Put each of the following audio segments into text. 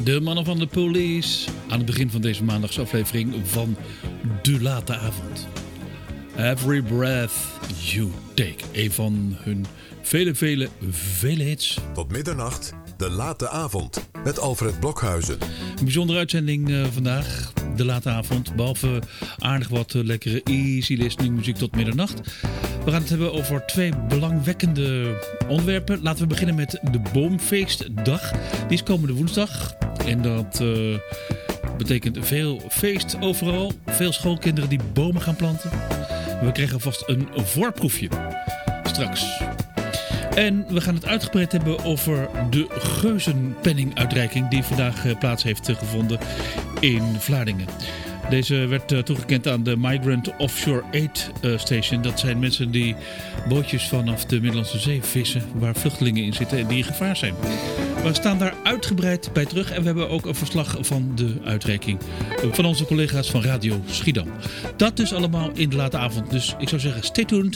De mannen van de Police aan het begin van deze maandagsaflevering van De Late Avond. Every Breath You Take. Een van hun vele hits. Tot middernacht, De Late Avond met Alfred Blokhuizen. Een bijzondere uitzending vandaag. De Late Avond. Behalve aardig wat lekkere easy listening muziek tot middernacht. We gaan het hebben over twee belangwekkende onderwerpen. Laten we beginnen met de Boomfeestdag. Die is komende woensdag. En dat betekent veel feest overal. Veel schoolkinderen die bomen gaan planten. We krijgen alvast een voorproefje straks. En we gaan het uitgebreid hebben over de Geuzenpenninguitreiking die vandaag plaats heeft gevonden in Vlaardingen. Deze werd toegekend aan de Migrant Offshore Aid Station. Dat zijn mensen die bootjes vanaf de Middellandse Zee vissen waar vluchtelingen in zitten en die in gevaar zijn. We staan daar uitgebreid bij terug en we hebben ook een verslag van de uitreiking van onze collega's van Radio Schiedam. Dat dus allemaal in de late avond. Dus ik zou zeggen, stay tuned.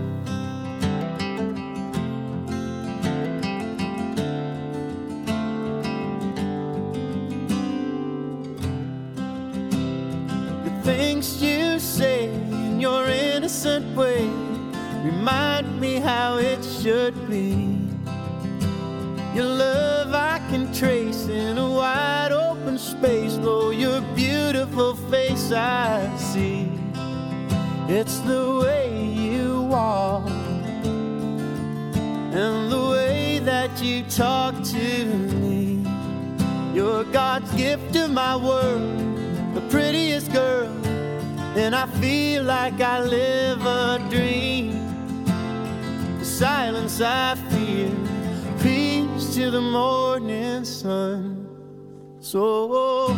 Things you say in your innocent way remind me how it should be. Your love I can trace in a wide open space, though your beautiful face I see. It's the way you walk and the way that you talk to me. You're God's gift to my world, the prettiest girl, and I feel like I live a dream. The silence I feel, peace to the morning sun. So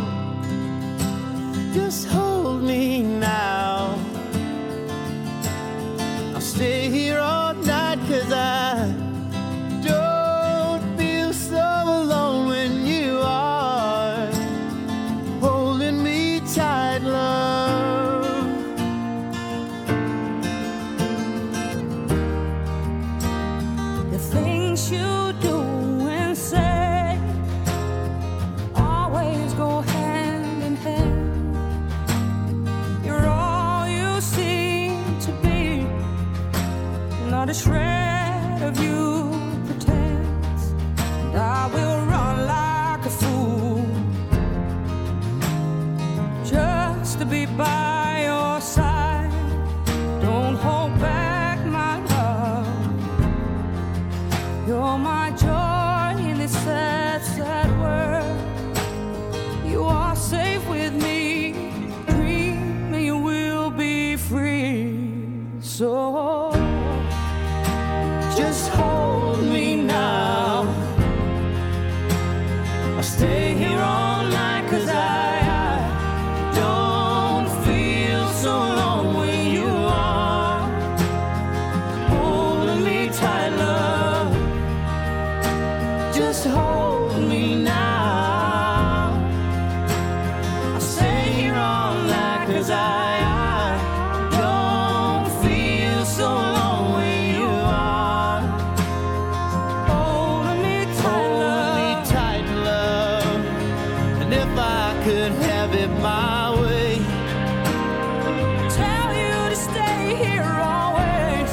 just hold me now. I'll stay here all night 'cause I don't feel so alone when you are holding me tight, love. The things you do and say always go hand in hand. You're all you seem to be, not a shred of you pretends. And I will run like a fool just to be by your side. Don't hold back, my love. You're my joy in this sad, sad world. You are safe with me. Dream and you will be free. So Just hold me now. I'll stay here all night 'cause I don't feel so alone when you are holding me tight, love. Just hold me now. I'll stay here all night 'cause I don't feel so alone when you are holding me tight, love. And if I could have it my way, tell you to stay here always.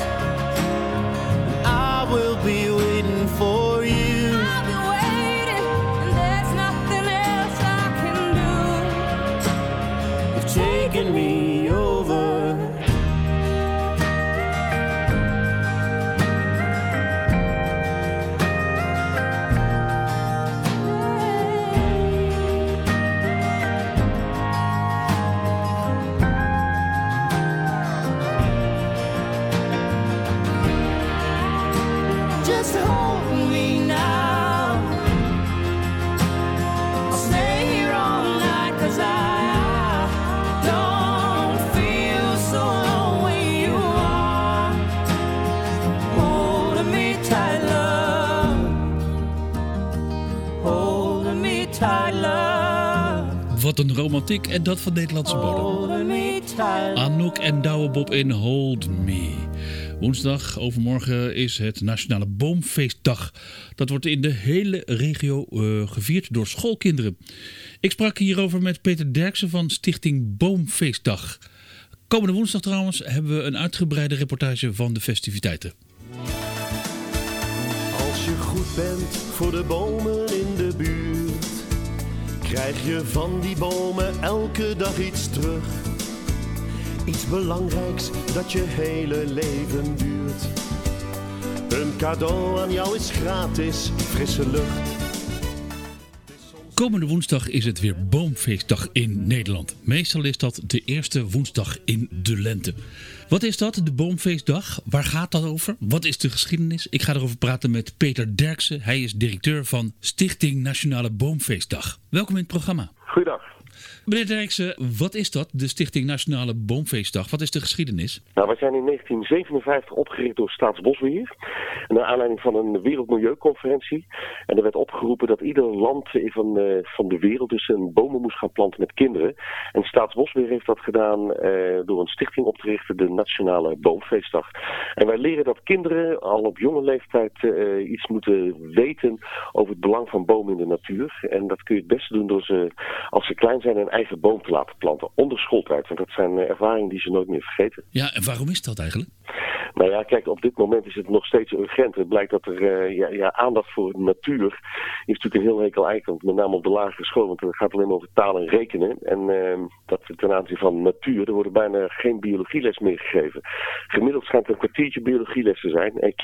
I will be waiting for you. I'll be waiting, and there's nothing else I can do. You've taken me over. Just hold me now. I'll stay here all night 'cause I don't feel so alone when you are holding me tight, love. Holding me tight, love. Wat een romantiek en dat van Nederlandse bodem. Holding me tight. Anouk en Douwe Bob in Hold Me. Woensdag, overmorgen, is het Nationale Boomfeestdag. Dat wordt in de hele regio gevierd door schoolkinderen. Ik sprak hierover met Peter Derksen van Stichting Boomfeestdag. Komende woensdag trouwens hebben we een uitgebreide reportage van de festiviteiten. Als je goed bent voor de bomen in de buurt, krijg je van die bomen elke dag iets terug. Iets belangrijks dat je hele leven duurt. Een cadeau aan jou is gratis, frisse lucht. Komende woensdag is het weer Boomfeestdag in Nederland. Meestal is dat de eerste woensdag in de lente. Wat is dat, de Boomfeestdag? Waar gaat dat over? Wat is de geschiedenis? Ik ga erover praten met Peter Derksen. Hij is directeur van Stichting Nationale Boomfeestdag. Welkom in het programma. Goeiedag. Meneer Derksen, wat is dat, de Stichting Nationale Boomfeestdag? Wat is de geschiedenis? Nou, wij zijn in 1957 opgericht door Staatsbosbeheer. Naar aanleiding van een wereldmilieuconferentie. En er werd opgeroepen dat ieder land van de wereld dus een bomen moest gaan planten met kinderen. En Staatsbosbeheer heeft dat gedaan door een stichting op te richten, de Nationale Boomfeestdag. En wij leren dat kinderen al op jonge leeftijd iets moeten weten over het belang van bomen in de natuur. En dat kun je het beste doen door ze, als ze klein zijn, een eigen boom te laten planten. Onder schooltijd. Want dat zijn ervaringen die ze nooit meer vergeten. Ja, en waarom is dat eigenlijk? Nou ja, kijk, op dit moment is het nog steeds urgent. Het blijkt dat er aandacht voor de natuur is natuurlijk een heel hekel eiland. Met name op de lagere school, want het gaat alleen maar over taal en rekenen. En dat ten aanzien van natuur, er worden bijna geen biologieles meer gegeven. Gemiddeld schijnt er een kwartiertje biologieles te zijn. En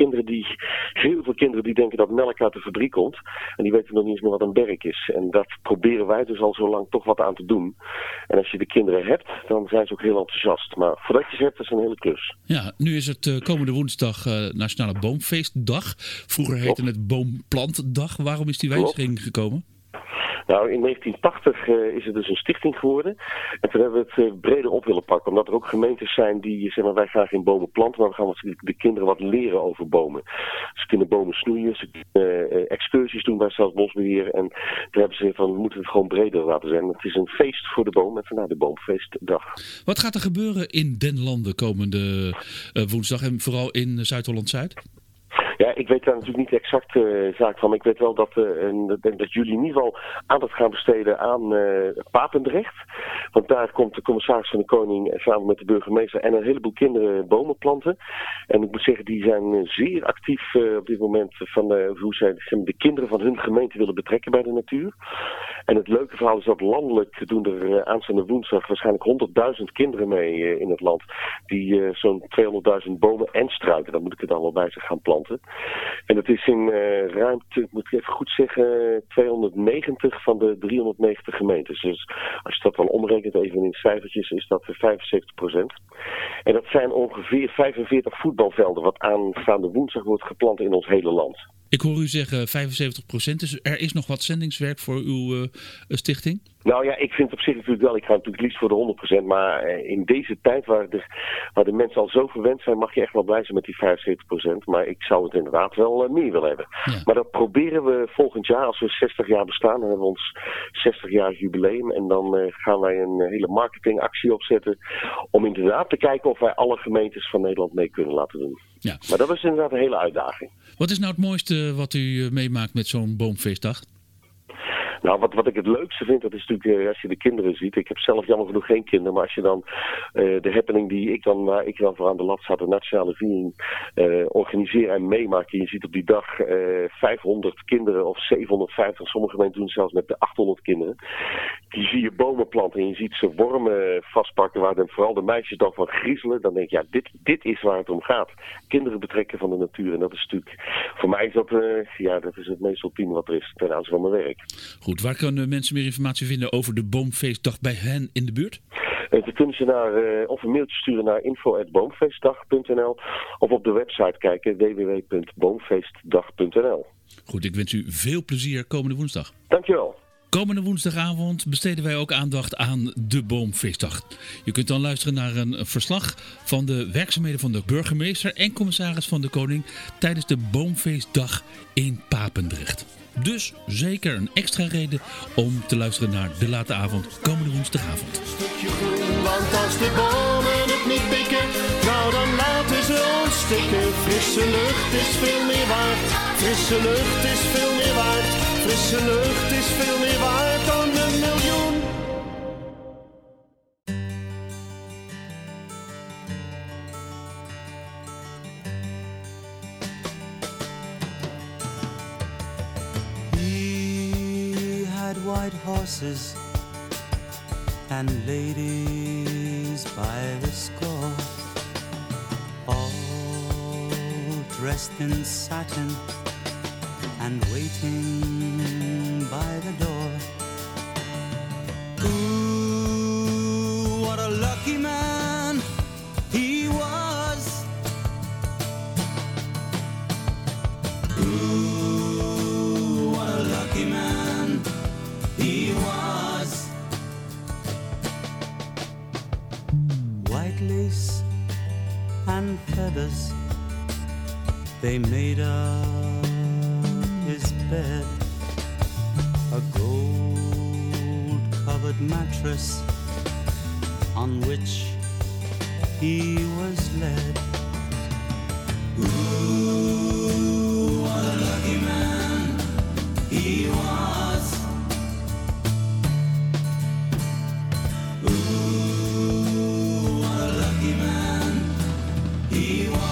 heel veel kinderen die denken dat melk uit de fabriek komt. En die weten nog niet eens meer wat een berk is. En dat proberen wij dus al zo lang toch wat aan te doen. En als je de kinderen hebt, dan zijn ze ook heel enthousiast. Maar voordat je ze hebt, dat is een hele klus. Ja, nu is het komende woensdag Nationale Boomfeestdag. Vroeger heette het Boomplantdag. Waarom is die wijziging gekomen? Nou, in 1980 is het dus een stichting geworden. En toen hebben we het breder op willen pakken. Omdat er ook gemeentes zijn die zeggen, wij gaan geen bomen planten, maar we gaan de kinderen wat leren over bomen. Ze kunnen bomen snoeien, ze kunnen excursies doen bij Staatsbosbeheer. En toen hebben ze gezegd van, we moeten het gewoon breder laten zijn. Het is een feest voor de boom en vandaar de Boomfeestdag. Wat gaat er gebeuren in den landen komende woensdag en vooral in Zuid-Holland-Zuid? Ja, ik weet daar natuurlijk niet exact zaak van, maar ik weet wel dat jullie in ieder geval aandacht gaan besteden aan Papendrecht. Want daar komt de commissaris van de Koning samen met de burgemeester en een heleboel kinderen bomen planten. En ik moet zeggen, die zijn zeer actief op dit moment van hoe zij de kinderen van hun gemeente willen betrekken bij de natuur. En het leuke verhaal is dat landelijk doen er aanstaande woensdag waarschijnlijk 100.000 kinderen mee in het land. Die zo'n 200.000 bomen en struiken, dan moet ik het allemaal bij zich gaan planten. En het is in ruimte, moet ik even goed zeggen, 290 van de 390 gemeentes. Dus als je dat dan omrekent even in cijfertjes, is dat 75%. En dat zijn ongeveer 45 voetbalvelden wat aanstaande woensdag wordt geplant in ons hele land. Ik hoor u zeggen 75%, dus er is nog wat zendingswerk voor uw stichting? Nou ja, ik vind op zich natuurlijk wel, ik ga natuurlijk liefst voor de 100%, maar in deze tijd waar de mensen al zo verwend zijn, mag je echt wel blij zijn met die 75%. Maar ik zou het inderdaad wel meer willen hebben. Ja. Maar dat proberen we volgend jaar, als we 60 jaar bestaan, dan hebben we ons 60-jarig jubileum. En dan gaan wij een hele marketingactie opzetten om inderdaad te kijken of wij alle gemeentes van Nederland mee kunnen laten doen. Ja. Maar dat is inderdaad een hele uitdaging. Wat is nou het mooiste wat u meemaakt met zo'n Boomfeestdag? Nou, wat ik het leukste vind, dat is natuurlijk als je de kinderen ziet. Ik heb zelf jammer genoeg geen kinderen, maar als je dan de happening waar ik dan voor aan de lat zat, de nationale viering, organiseer en meemaak. En je ziet op die dag 500 kinderen of 750, sommige gemeenten doen zelfs met de 800 kinderen. Die zie je bomen planten en je ziet ze wormen vastpakken waar dan vooral de meisjes dan van griezelen. Dan denk je, ja, dit is waar het om gaat. Kinderen betrekken van de natuur en dat is natuurlijk, voor mij is dat, dat is het meest ultieme wat er is ten aanzien van mijn werk. Goed, waar kunnen mensen meer informatie vinden over de Boomfeestdag bij hen in de buurt? Dan kunnen ze of een mailtje sturen naar info@boomfeestdag.nl of op de website kijken www.boomfeestdag.nl. Goed, ik wens u veel plezier komende woensdag. Dankjewel. Komende woensdagavond besteden wij ook aandacht aan de Boomfeestdag. Je kunt dan luisteren naar een verslag van de werkzaamheden van de burgemeester en commissaris van de Koning tijdens de Boomfeestdag in Papendrecht. Dus zeker een extra reden om te luisteren naar De Late Avond komende woensdagavond. Stukje groen, want als de bomen het niet pikken, nou dan laten ze ons stikken. Frisse lucht is veel meer waard. Frisse lucht is veel meer waard. Frisse lucht is veel meer waard dan een miljoen. He had white horses and ladies by the score, all dressed in satin and waiting by the door. Ooh, what a lucky man he was. Ooh, what a lucky man he was. White lace and feathers, they made up his bed. A gold-covered mattress on which he was led. Ooh, what a lucky man he was. Ooh, what a lucky man he was.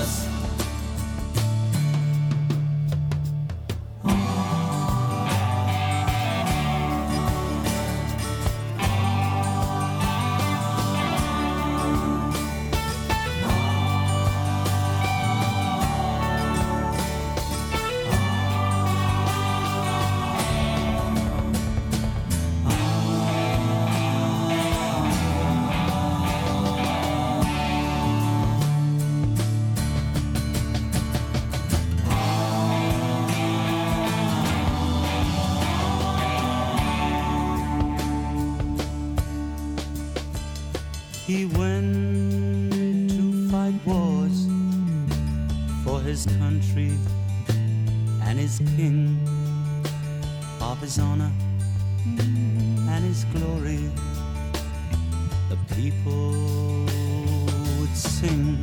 He went to fight wars for his country and his king, of his honor and his glory. The people would sing.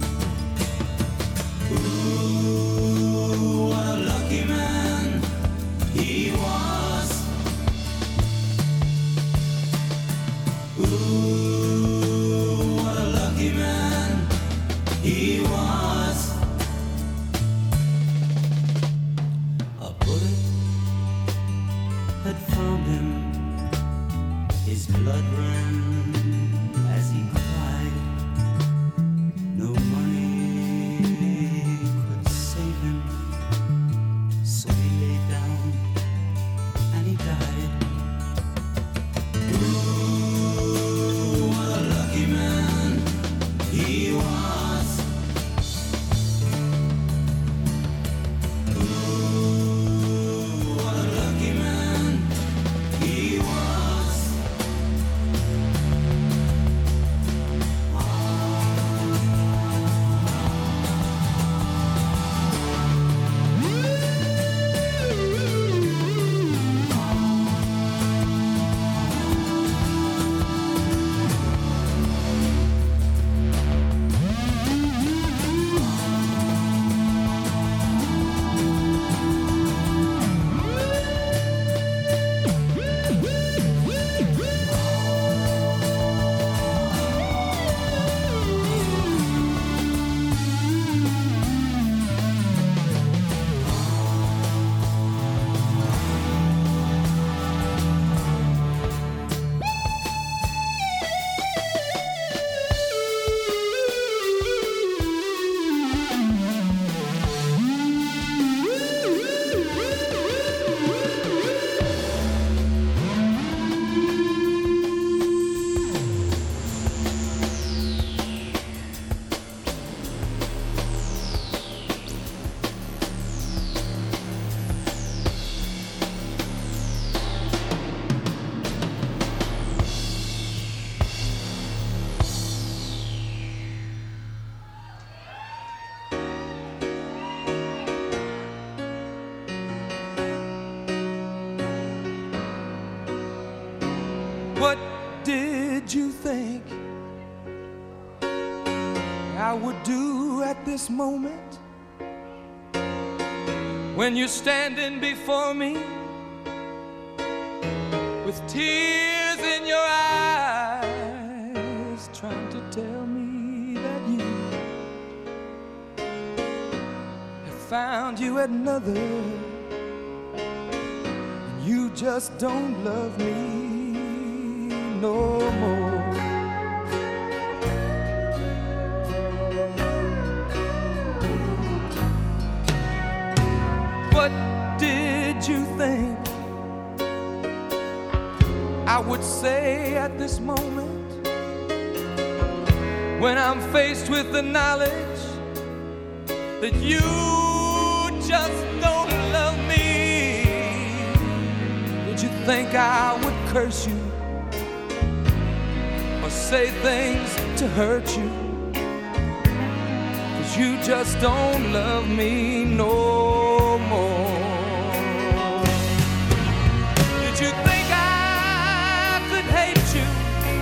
Ooh, what a lucky man he was. Ooh, man he was. A bullet had found him. His blood ran as he cried. No money could save him, so he lay down and he died. Ooh, what a lucky man he was. Ooh, what a lucky man he was. What did you think I would do at this moment? when you're standing before me with tears in your eyes, trying to tell me that you have found you another, and you just don't love me no more. What did you think I would say at this moment when I'm faced with the knowledge that you just don't love me? Did you think I would curse you or say things to hurt you? 'Cause you just don't love me no more. Did you think I could hate you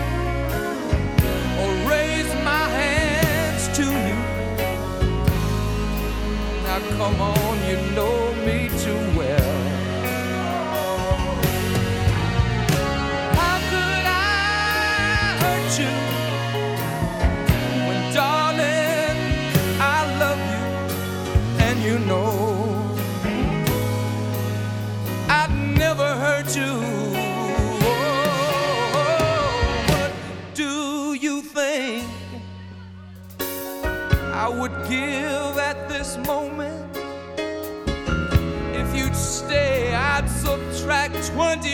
or raise my hands to you? Now come on, you know me too well. How could I hurt you when, darling, I love you and you know I'd never hurt you? What do you think I would give at this moment? If you'd stay, I'd subtract 20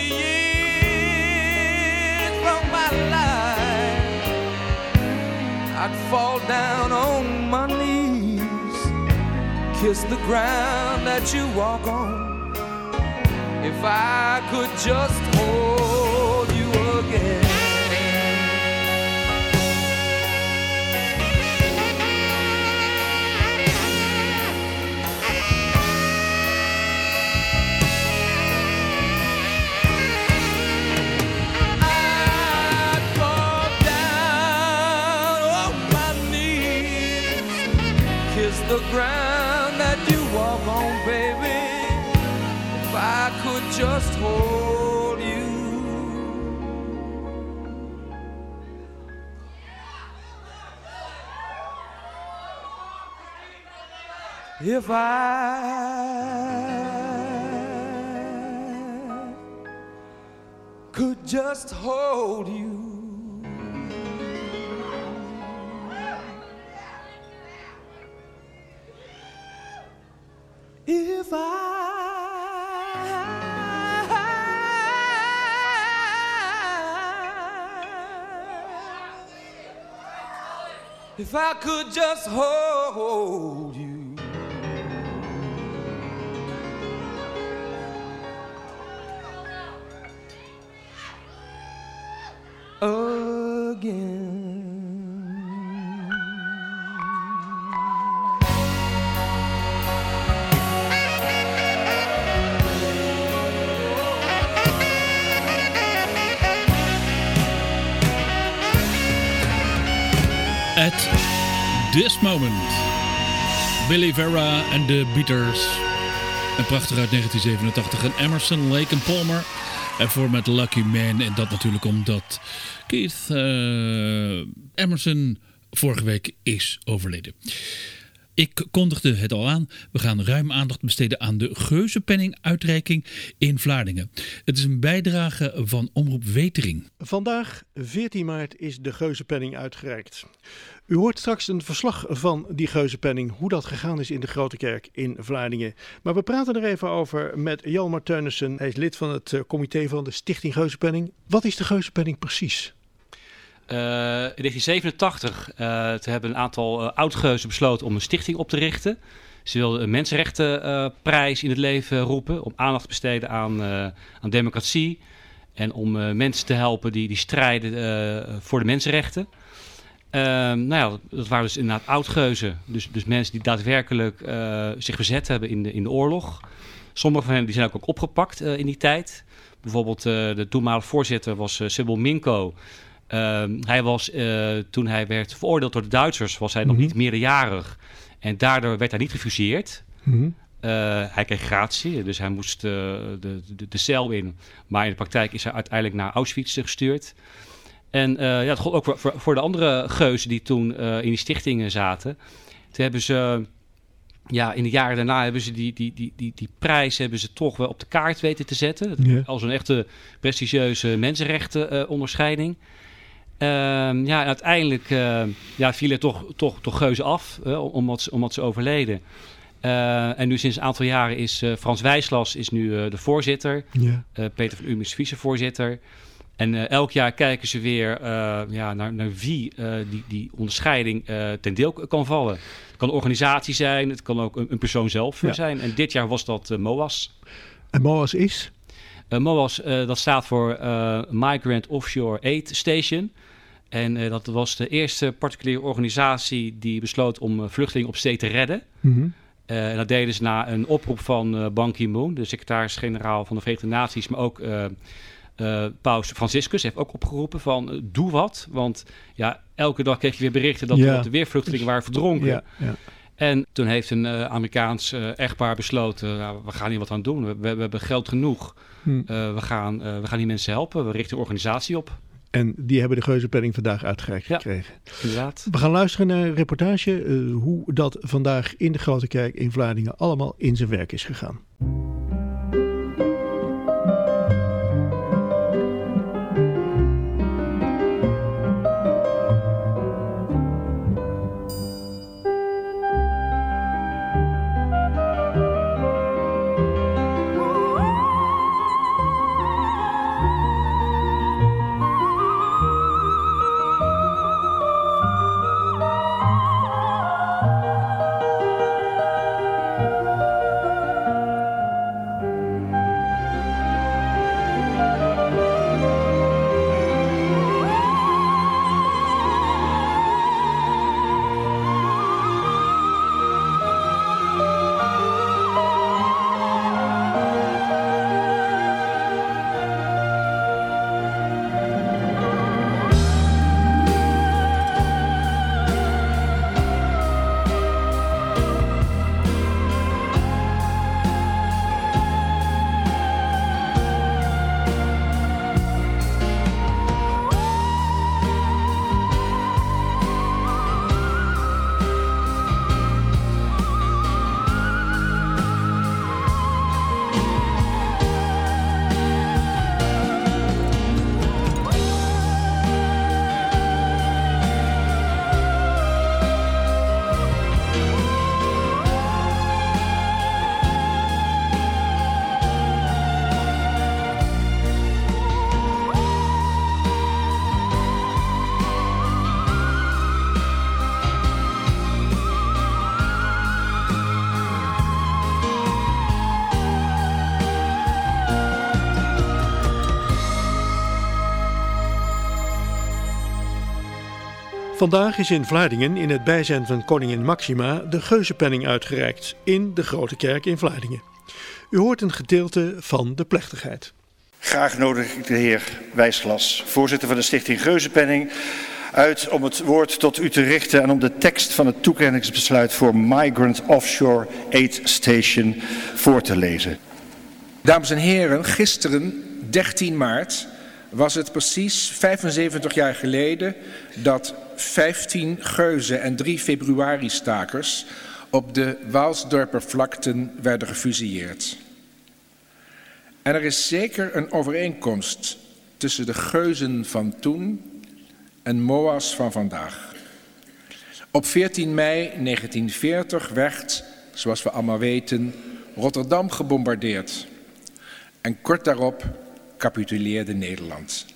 years from my life. I'd fall down on my knees, kiss the ground that you walk on, if I could just hold you again. I'd fall down on my knees, kiss the ground that you walk on, baby, if I could just hold you. If I could just hold you. If I could just hold you. Again. At this moment. Billy Vera en de Beaters. Een prachtig uit 1987. En Emerson, Lake en Palmer. En voor met Lucky Man. En dat natuurlijk omdat Keith Emerson vorige week is overleden. Ik kondigde het al aan. We gaan ruim aandacht besteden aan de Geuzenpenning-uitreiking in Vlaardingen. Het is een bijdrage van Omroep Wetering. Vandaag, 14 maart, is de Geuzenpenning uitgereikt. U hoort straks een verslag van die Geuzenpenning, hoe dat gegaan is in de Grote Kerk in Vlaardingen. Maar we praten er even over met Hjalmar Teunissen. Hij is lid van het comité van de Stichting Geuzenpenning. Wat is de Geuzenpenning precies? In 1987 hebben een aantal oud-geuzen besloten om een stichting op te richten. Ze wilden een mensenrechtenprijs in het leven roepen, om aandacht te besteden aan democratie en om mensen te helpen die strijden voor de mensenrechten. Dat waren dus inderdaad oud-geuzen, dus mensen die daadwerkelijk zich verzet hebben in de oorlog. Sommige van hen die zijn ook opgepakt in die tijd. Bijvoorbeeld de toenmalige voorzitter was Sybil Minko. Hij was, toen hij werd veroordeeld door de Duitsers, was hij nog niet meerderjarig. En daardoor werd hij niet gefusilleerd. Hij kreeg gratie, dus hij moest de cel in. Maar in de praktijk is hij uiteindelijk naar Auschwitz gestuurd. En dat gold ook voor de andere geuzen die toen in die stichtingen zaten. Toen hebben ze, in de jaren daarna hebben ze die prijs hebben ze toch wel op de kaart weten te zetten. Ja. Als een echte prestigieuze mensenrechten-onderscheiding. En uiteindelijk vielen toch geuzen af, omdat ze overleden. En nu sinds een aantal jaren is Frans Wijslas is nu de voorzitter. Ja. Peter van Uhm is vicevoorzitter. En elk jaar kijken ze weer naar wie die onderscheiding ten deel kan vallen. Het kan een organisatie zijn, het kan ook een persoon zelf zijn. En dit jaar was dat MOAS. En MOAS is? MOAS, dat staat voor Migrant Offshore Aid Station. En dat was de eerste particuliere organisatie die besloot om vluchtelingen op zee te redden. Mm-hmm. En dat deden ze na een oproep van Ban Ki-moon, de secretaris-generaal van de Verenigde Naties, maar ook Paus Franciscus heeft ook opgeroepen van doe wat. Want elke dag kreeg je weer berichten dat er weer vluchtelingen waren verdronken. Ja. En toen heeft een Amerikaans echtpaar besloten, we gaan hier wat aan doen. We hebben geld genoeg. We gaan die mensen helpen. We richten een organisatie op. En die hebben de Geuzenpenning vandaag uitgereikt gekregen. Inderdaad. We gaan luisteren naar een reportage hoe dat vandaag in de Grote Kerk in Vlaardingen allemaal in zijn werk is gegaan. Vandaag is in Vlaardingen in het bijzijn van koningin Maxima de Geuzenpenning uitgereikt in de Grote Kerk in Vlaardingen. U hoort een gedeelte van de plechtigheid. Graag nodig ik de heer Wijsglas, voorzitter van de stichting Geuzenpenning, uit om het woord tot u te richten en om de tekst van het toekenningsbesluit voor Migrant Offshore Aid Station voor te lezen. Dames en heren, gisteren, 13 maart, was het precies 75 jaar geleden dat 15 geuzen en 3 februaristakers op de Waalsdorper vlakten werden gefusilleerd. En er is zeker een overeenkomst tussen de geuzen van toen en MOAS van vandaag. Op 14 mei 1940 werd, zoals we allemaal weten, Rotterdam gebombardeerd. En kort daarop capituleerde Nederland.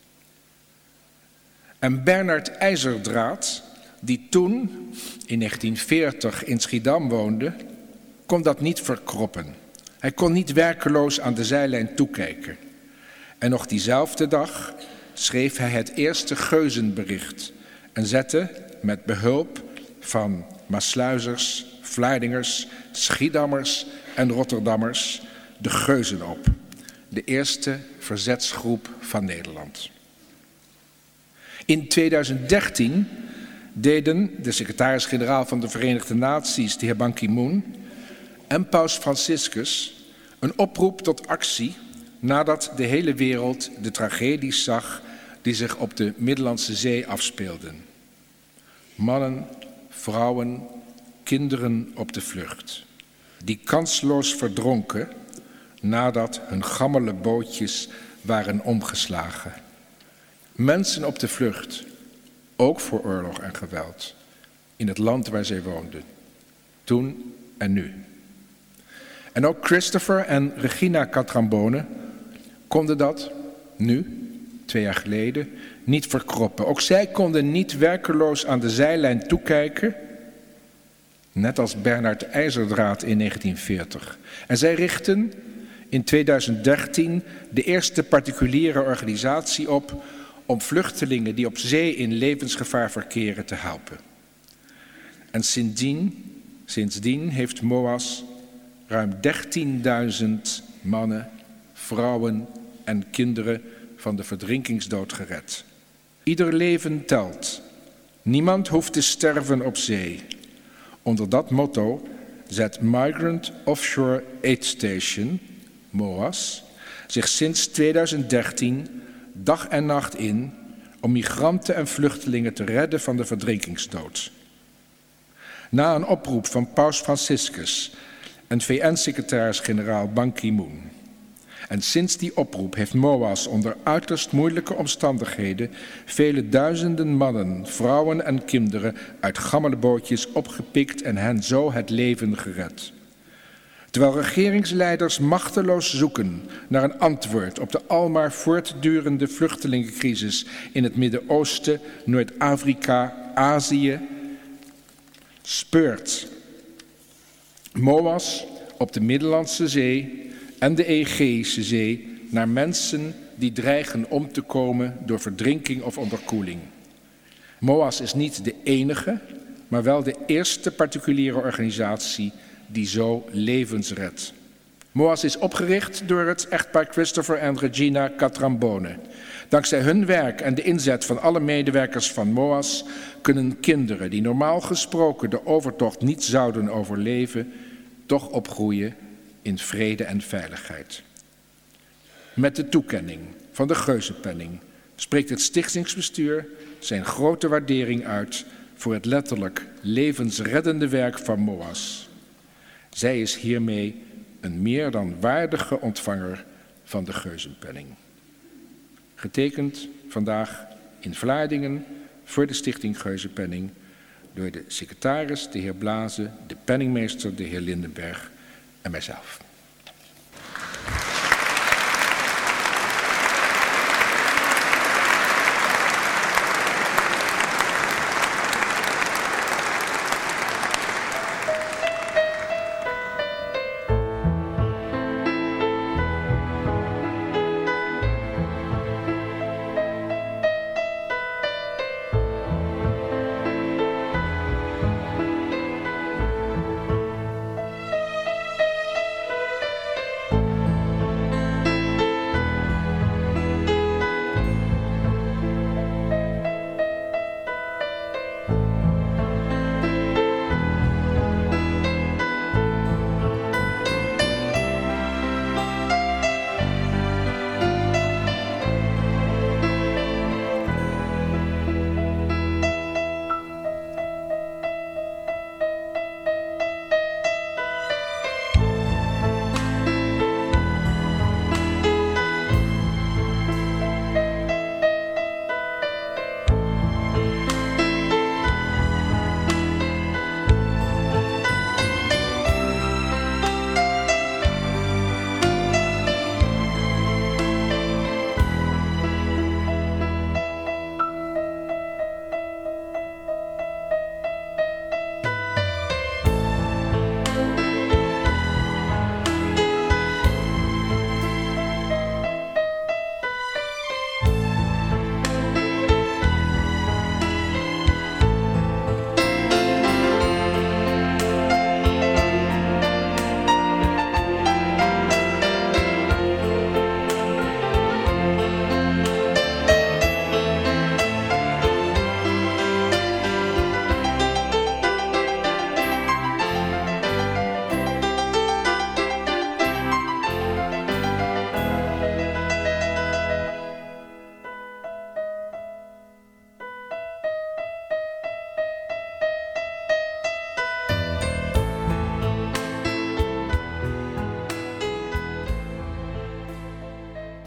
En Bernard IJzerdraat, die toen in 1940 in Schiedam woonde, kon dat niet verkroppen. Hij kon niet werkeloos aan de zijlijn toekijken. En nog diezelfde dag schreef hij het eerste geuzenbericht en zette met behulp van Maasluizers, Vlaardingers, Schiedammers en Rotterdammers de geuzen op. De eerste verzetsgroep van Nederland. In 2013 deden de secretaris-generaal van de Verenigde Naties, de heer Ban Ki-moon, en paus Franciscus een oproep tot actie nadat de hele wereld de tragedies zag die zich op de Middellandse Zee afspeelden. Mannen, vrouwen, kinderen op de vlucht, die kansloos verdronken nadat hun gammele bootjes waren omgeslagen. Mensen op de vlucht, ook voor oorlog en geweld, in het land waar zij woonden, toen en nu. En ook Christopher en Regina Catrambone konden dat nu, 2 jaar geleden, niet verkroppen. Ook zij konden niet werkeloos aan de zijlijn toekijken, net als Bernard IJzerdraat in 1940. En zij richtten in 2013 de eerste particuliere organisatie op om vluchtelingen die op zee in levensgevaar verkeren te helpen. En sindsdien heeft MOAS ruim 13.000 mannen, vrouwen en kinderen van de verdrinkingsdood gered. Ieder leven telt. Niemand hoeft te sterven op zee. Onder dat motto zet Migrant Offshore Aid Station, MOAS, zich sinds 2013 dag en nacht in om migranten en vluchtelingen te redden van de verdrinkingsdood. Na een oproep van paus Franciscus en VN-secretaris-generaal Ban Ki-moon. En sinds die oproep heeft MOAS onder uiterst moeilijke omstandigheden vele duizenden mannen, vrouwen en kinderen uit gammele bootjes opgepikt en hen zo het leven gered. Terwijl regeringsleiders machteloos zoeken naar een antwoord op de almaar voortdurende vluchtelingencrisis in het Midden-Oosten, Noord-Afrika, Azië, speurt MOAS op de Middellandse Zee en de Egeïsche Zee naar mensen die dreigen om te komen door verdrinking of onderkoeling. MOAS is niet de enige, maar wel de eerste particuliere organisatie die zo levens redt. MOAS is opgericht door het echtpaar Christopher en Regina Catrambone. Dankzij hun werk en de inzet van alle medewerkers van MOAS kunnen kinderen die normaal gesproken de overtocht niet zouden overleven, toch opgroeien in vrede en veiligheid. Met de toekenning van de Geuzenpenning spreekt het stichtingsbestuur zijn grote waardering uit voor het letterlijk levensreddende werk van MOAS. Zij is hiermee een meer dan waardige ontvanger van de Geuzenpenning. Getekend vandaag in Vlaardingen voor de Stichting Geuzenpenning door de secretaris, de heer Blaze, de penningmeester, de heer Lindenberg en mijzelf.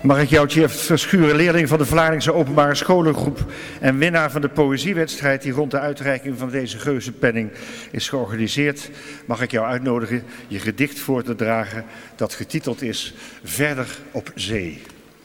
Mag ik jou, Tjeerd Verschuren, leerling van de Vlaardingse Openbare Scholengroep en winnaar van de poëziewedstrijd die rond de uitreiking van deze geuzenpenning is georganiseerd, mag ik jou uitnodigen je gedicht voor te dragen dat getiteld is Verder op zee.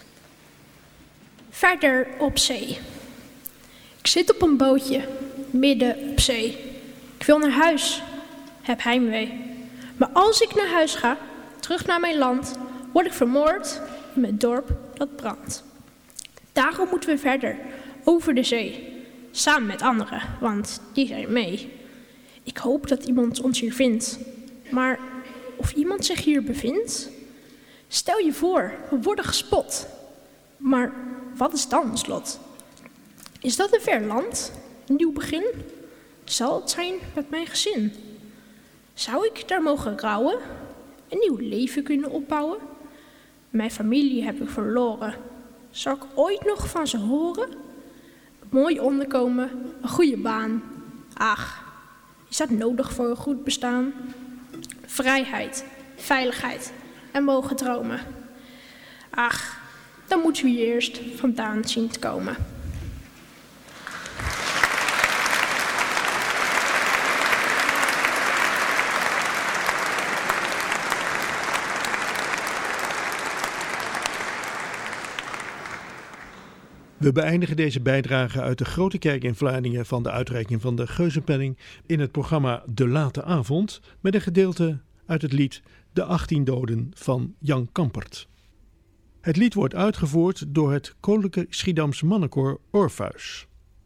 Verder op zee. Ik zit op een bootje, midden op zee. Ik wil naar huis, heb heimwee. Maar als ik naar huis ga, terug naar mijn land, word ik vermoord in mijn dorp dat brandt. Daarom moeten we verder, over de zee. Samen met anderen, want die zijn mee. Ik hoop dat iemand ons hier vindt. Maar of iemand zich hier bevindt? Stel je voor, we worden gespot. Maar wat is dan ons lot? Is dat een ver land? Een nieuw begin? Zal het zijn met mijn gezin? Zou ik daar mogen rouwen? Een nieuw leven kunnen opbouwen? Mijn familie heb ik verloren. Zal ik ooit nog van ze horen? Een mooi onderkomen, een goede baan. Ach, is dat nodig voor een goed bestaan? Vrijheid, veiligheid en mogen dromen. Ach, dan moet u eerst vandaan zien te komen. We beëindigen deze bijdrage uit de Grote Kerk in Vlaardingen van de uitreiking van de Geuzenpenning in het programma De Late Avond met een gedeelte uit het lied De 18 Doden van Jan Kampert. Het lied wordt uitgevoerd door het Koninklijke Schiedamse Mannenkoor Orpheus.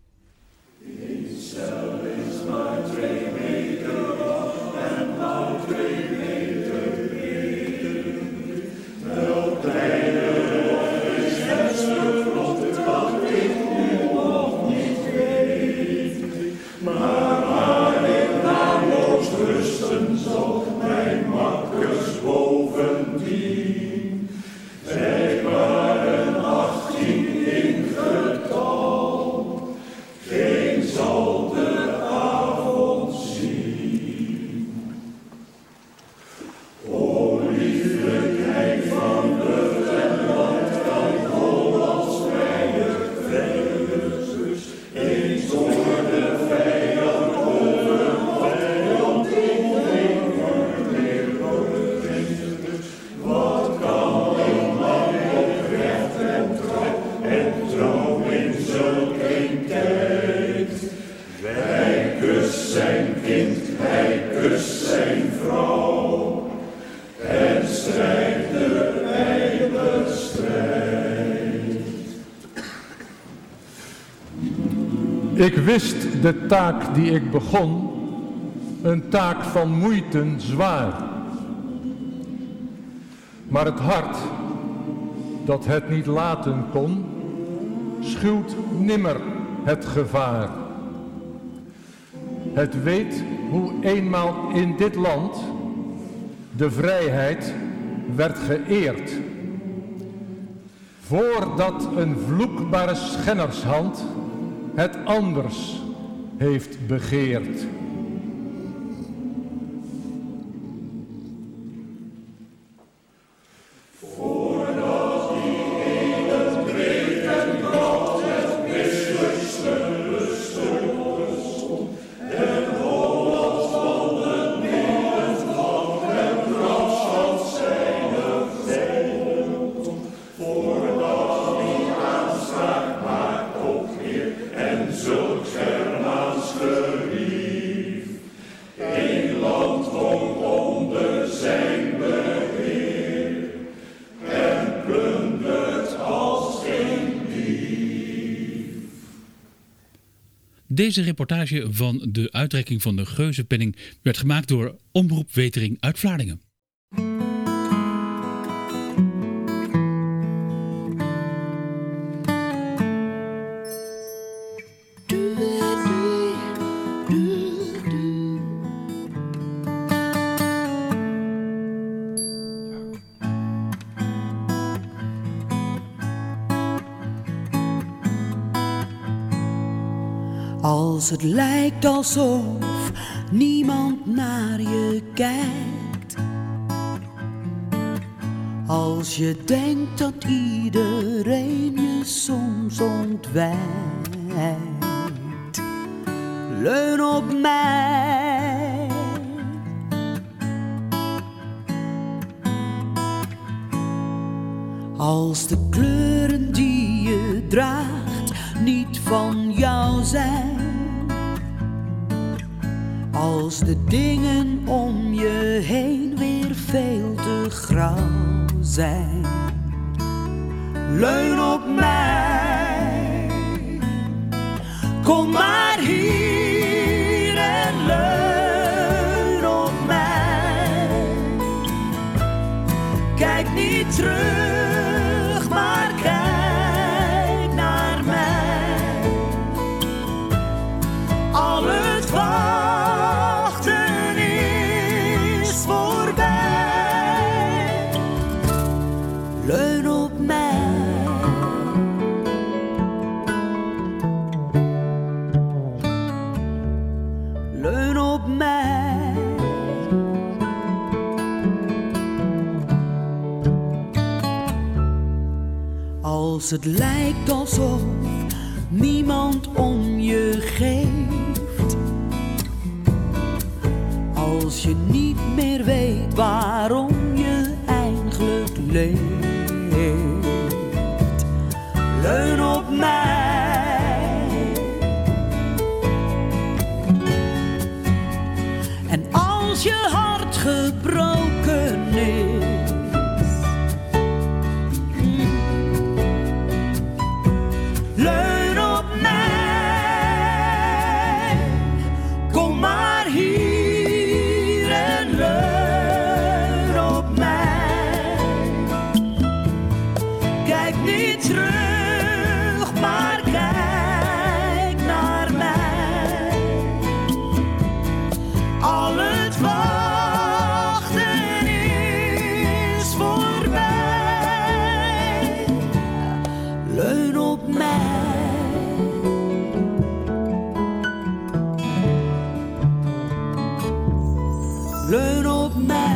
Ik wist de taak die ik begon, een taak van moeiten zwaar. Maar het hart, dat het niet laten kon, schuwt nimmer het gevaar. Het weet hoe eenmaal in dit land de vrijheid werd geëerd. Voordat een vloekbare schennershand het anders heeft begeerd. Deze reportage van de uitreiking van de Geuzenpenning werd gemaakt door Omroep Wetering uit Vlaardingen. Als het lijkt alsof niemand naar je kijkt, Als je denkt dat iedereen je soms ontwijkt, leun op mij. Als de kleuren die je draagt niet van jou zijn, als de dingen om je heen weer veel te grauw zijn, leun op mij. Kom maar hier en leun op mij. Kijk niet terug, maar kijk naar mij. Al het wachten is voorbij. Leun op mij. Leun op mij. Als het lijkt alsof niemand om je geeft, als je niet meer weet waarom je eigenlijk leeft, leun op mij. En als je hart gebroken is, leun op mij. Kom maar hier en leun op mij. Kijk niet terug, maar kijk naar mij. Al het wachten is voorbij. Leun op mij. Leun op mij.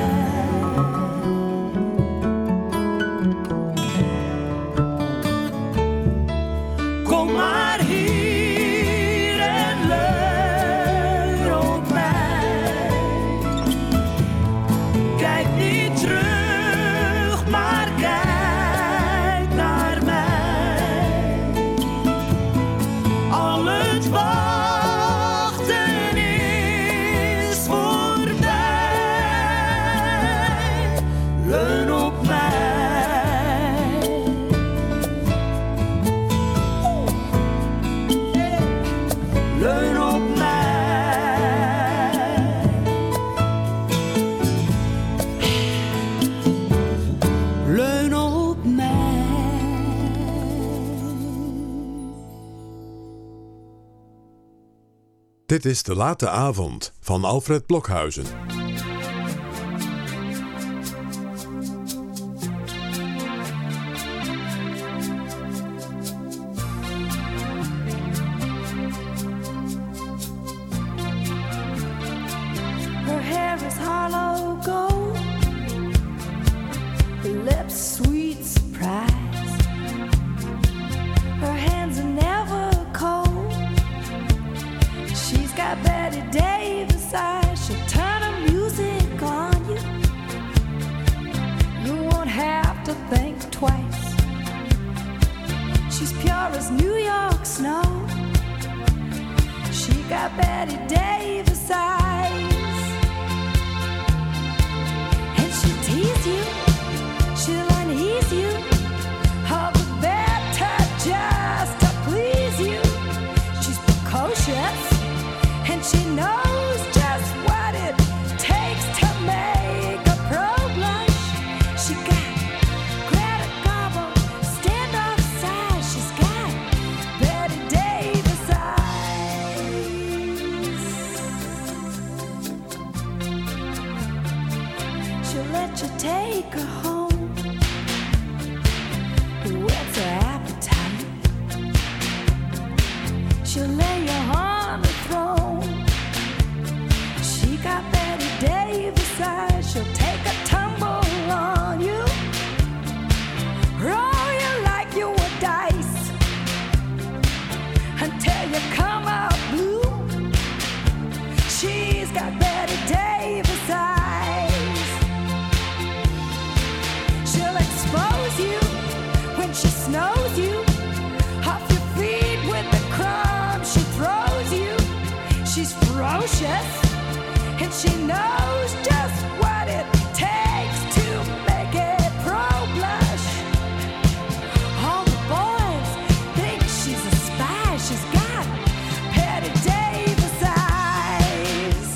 Kom maar hier en leun op mij. Kijk niet terug, maar kijk naar mij. Al het wachten is voorbij. Leun op mij. Leun op mij. Leun op mij. Dit is De Late Avond van Alfred Blokhuizen. Her hair is hollow gold, her lips sweet surprise. Her hands are never cold. She's got Betty Davis eyes. She'll turn her music on you. You won't have to think twice. She's pure as New York snow. She got Betty Davis eyes. And she'll tease you, she'll unease you, all the better just to please you. She's precocious, and she knows just what it takes to make a pro blush. She got Greta Garbo, standoff size. She's got Betty Davis eyes. She'll let you take her home, whet's her appetite. She'll lay you on the throne. She got Betty Davis eyes. She'll take a tumble on you. got Betty Davis eyes. She'll expose you when she snows you off your feet with the crumbs she throws you. She's ferocious and she knows just what it takes to make a pro blush. All the boys think she's a spy. She's got Betty Davis eyes.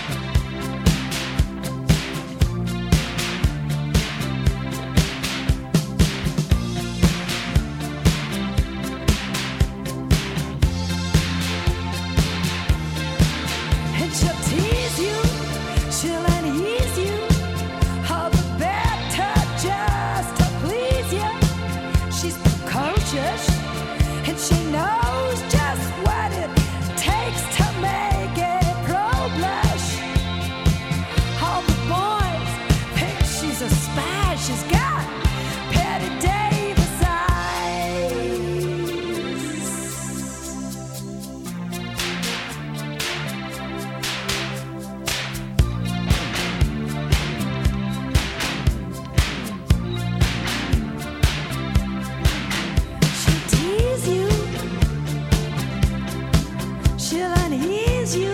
And she'll tease you, she'll unease you, all the better just to please you. She's precocious, and she knows just what it takes to make a pro blush. All the boys think she's a spy. She's got Betty Davis eyes. She'll tease you, she'll unease you,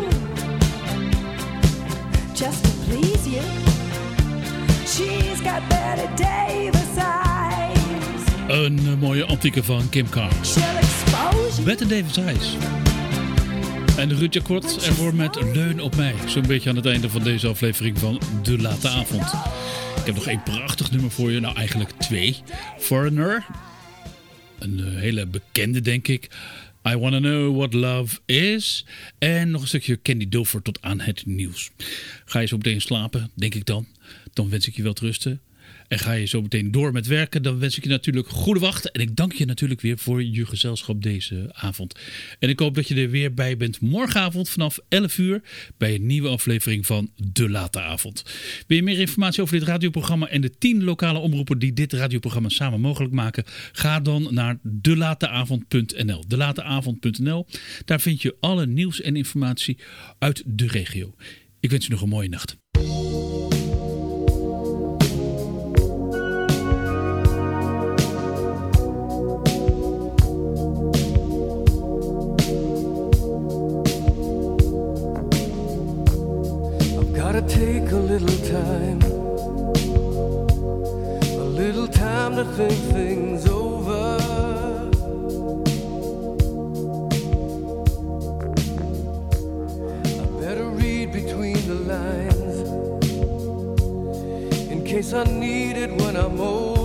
just to please you. She's got Betty Davis eyes. Een mooie antieke van Kim Carnes. She'll expose you. Betty Davis Eyes. En Ruudje Kort ervoor met Leun op mij. Zo'n beetje aan het einde van deze aflevering van De Late Avond. Ik heb nog één prachtig nummer voor je. Nou, eigenlijk twee. Foreigner. Een hele bekende, denk ik. I Wanna Know What Love Is. En nog een stukje Candy Dulfer tot aan het nieuws. Ga je zo meteen slapen, denk ik dan. Dan wens ik je wel te rusten. En ga je zo meteen door met werken, dan wens ik je natuurlijk goede wacht. En ik dank je natuurlijk weer voor je gezelschap deze avond. En ik hoop dat je er weer bij bent morgenavond vanaf 11 uur bij een nieuwe aflevering van De Late Avond. Wil je meer informatie over dit radioprogramma en de 10 lokale omroepen die dit radioprogramma samen mogelijk maken? Ga dan naar delateavond.nl. Delateavond.nl. Daar vind je alle nieuws en informatie uit de regio. Ik wens je nog een mooie nacht. Gotta take a little time to think things over. I better read between the lines in case I need it when I'm old.